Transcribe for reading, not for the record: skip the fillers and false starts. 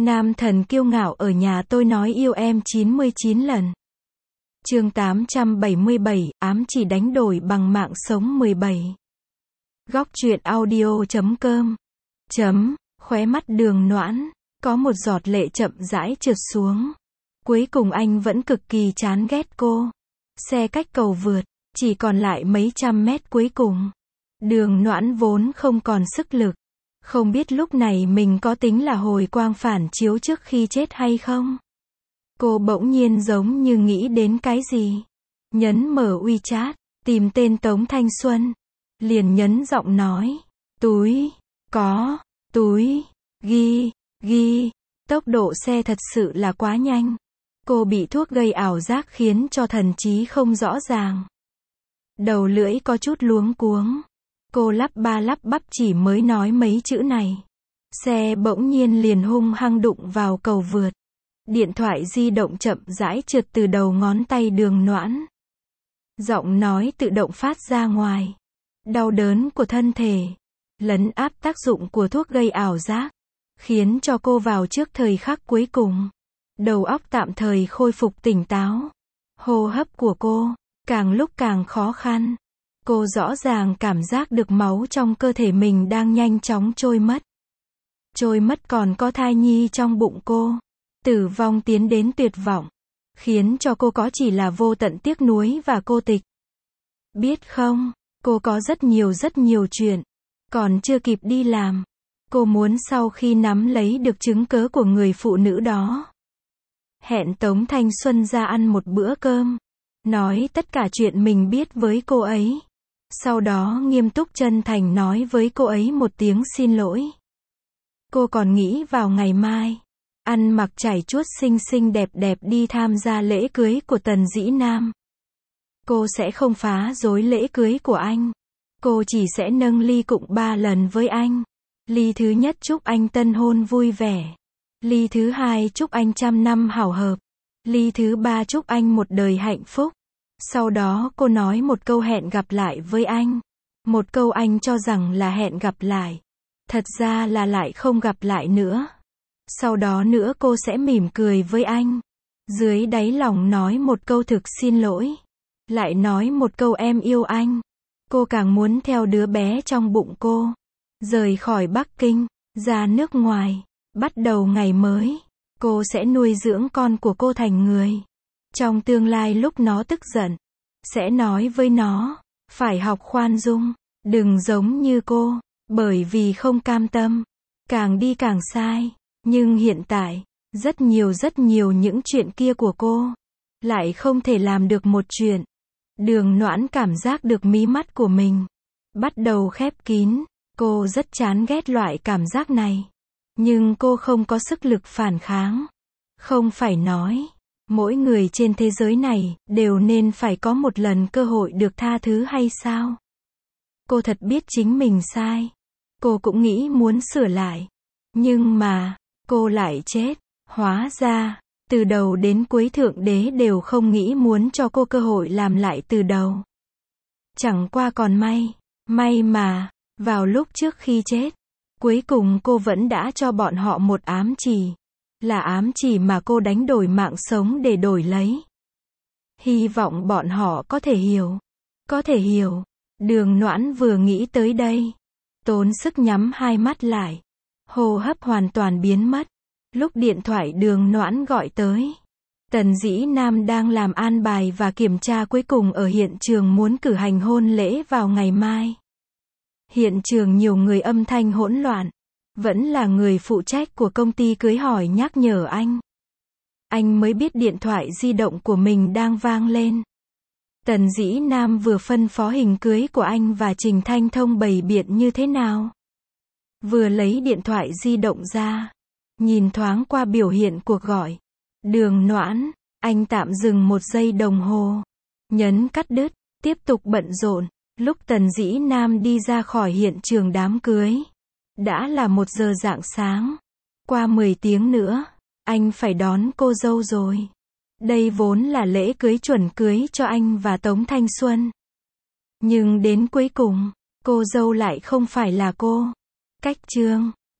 Nam thần kiêu ngạo ở nhà tôi nói yêu em 99 lần. Chương 877, ám chỉ đánh đổi bằng mạng sống 17. Góc truyện audio.com. Khóe mắt Đường Noãn có một giọt lệ chậm rãi trượt xuống. Cuối cùng anh vẫn cực kỳ chán ghét cô. Xe cách cầu vượt, chỉ còn lại mấy trăm mét cuối cùng. Đường Noãn vốn không còn sức lực. Không biết lúc này mình có tính là hồi quang phản chiếu trước khi chết hay không? Cô bỗng nhiên giống như nghĩ đến cái gì. Nhấn mở WeChat, tìm tên Tống Thanh Xuân. Liền nhấn giọng nói. Túi, có, túi, ghi. Tốc độ xe thật sự là quá nhanh. Cô bị thuốc gây ảo giác khiến cho thần trí không rõ ràng. Đầu lưỡi có chút luống cuống. Cô lắp ba lắp bắp chỉ mới nói mấy chữ này. Xe bỗng nhiên liền hung hăng đụng vào cầu vượt. Điện thoại di động chậm rãi trượt từ đầu ngón tay Đường Noãn. Giọng nói tự động phát ra ngoài. Đau đớn của thân thể, lấn áp tác dụng của thuốc gây ảo giác, khiến cho cô vào trước thời khắc cuối cùng. Đầu óc tạm thời khôi phục tỉnh táo. Hô hấp của cô, càng lúc càng khó khăn. Cô rõ ràng cảm giác được máu trong cơ thể mình đang nhanh chóng trôi mất. Trôi mất còn có thai nhi trong bụng cô. Tử vong tiến đến tuyệt vọng, khiến cho cô có chỉ là vô tận tiếc nuối và cô tịch. Biết không, cô có rất nhiều chuyện, còn chưa kịp đi làm. Cô muốn sau khi nắm lấy được chứng cớ của người phụ nữ đó, hẹn Tống Thanh Xuân ra ăn một bữa cơm, nói tất cả chuyện mình biết với cô ấy. Sau đó nghiêm túc chân thành nói với cô ấy một tiếng xin lỗi. Cô còn nghĩ vào ngày mai, ăn mặc chảy chuốt xinh xinh đẹp đẹp đi tham gia lễ cưới của Tần Dĩ Nam. Cô sẽ không phá rối lễ cưới của anh. Cô chỉ sẽ nâng ly cụng 3 lần với anh. Ly thứ nhất chúc anh tân hôn vui vẻ. Ly thứ hai chúc anh trăm năm hảo hợp. Ly thứ ba chúc anh một đời hạnh phúc. Sau đó cô nói một câu hẹn gặp lại với anh. Một câu anh cho rằng là hẹn gặp lại. Thật ra là lại không gặp lại nữa. Sau đó nữa cô sẽ mỉm cười với anh. Dưới đáy lòng nói một câu thực xin lỗi. Lại nói một câu em yêu anh. Cô càng muốn theo đứa bé trong bụng cô. Rời khỏi Bắc Kinh, ra nước ngoài. Bắt đầu ngày mới. Cô sẽ nuôi dưỡng con của cô thành người. Trong tương lai lúc nó tức giận, sẽ nói với nó, phải học khoan dung, đừng giống như cô, bởi vì không cam tâm, càng đi càng sai. Nhưng hiện tại, rất nhiều những chuyện kia của cô, lại không thể làm được một chuyện. Đường Noãn cảm giác được mí mắt của mình bắt đầu khép kín. Cô rất chán ghét loại cảm giác này. Nhưng cô không có sức lực phản kháng. Không phải nói, mỗi người trên thế giới này đều nên phải có một lần cơ hội được tha thứ hay sao? Cô thật biết chính mình sai. Cô cũng nghĩ muốn sửa lại. Nhưng mà, cô lại chết. Hóa ra, từ đầu đến cuối Thượng Đế đều không nghĩ muốn cho cô cơ hội làm lại từ đầu. Chẳng qua còn may mà, vào lúc trước khi chết, cuối cùng cô vẫn đã cho bọn họ một ám chỉ. Là ám chỉ mà cô đánh đổi mạng sống để đổi lấy. Hy vọng bọn họ có thể hiểu. Có thể hiểu. Đường Noãn vừa nghĩ tới đây, tốn sức nhắm hai mắt lại. Hô hấp hoàn toàn biến mất. Lúc điện thoại Đường Noãn gọi tới, Tần Dĩ Nam đang làm an bài và kiểm tra cuối cùng ở hiện trường muốn cử hành hôn lễ vào ngày mai. Hiện trường nhiều người âm thanh hỗn loạn. Vẫn là người phụ trách của công ty cưới hỏi nhắc nhở anh. Anh mới biết điện thoại di động của mình đang vang lên. Tần Dĩ Nam vừa phân phó hình cưới của anh và Trình Thanh Thông bày biện như thế nào. Vừa lấy điện thoại di động ra, nhìn thoáng qua biểu hiện cuộc gọi. Đường Noãn, anh tạm dừng 1 giây đồng hồ. Nhấn cắt đứt, tiếp tục bận rộn. Lúc Tần Dĩ Nam đi ra khỏi hiện trường đám cưới, đã là 1 giờ rạng sáng. Qua 10 tiếng nữa, anh phải đón cô dâu rồi. Đây vốn là lễ cưới chuẩn cưới cho anh và Tống Thanh Xuân. Nhưng đến cuối cùng, cô dâu lại không phải là cô. Cách chương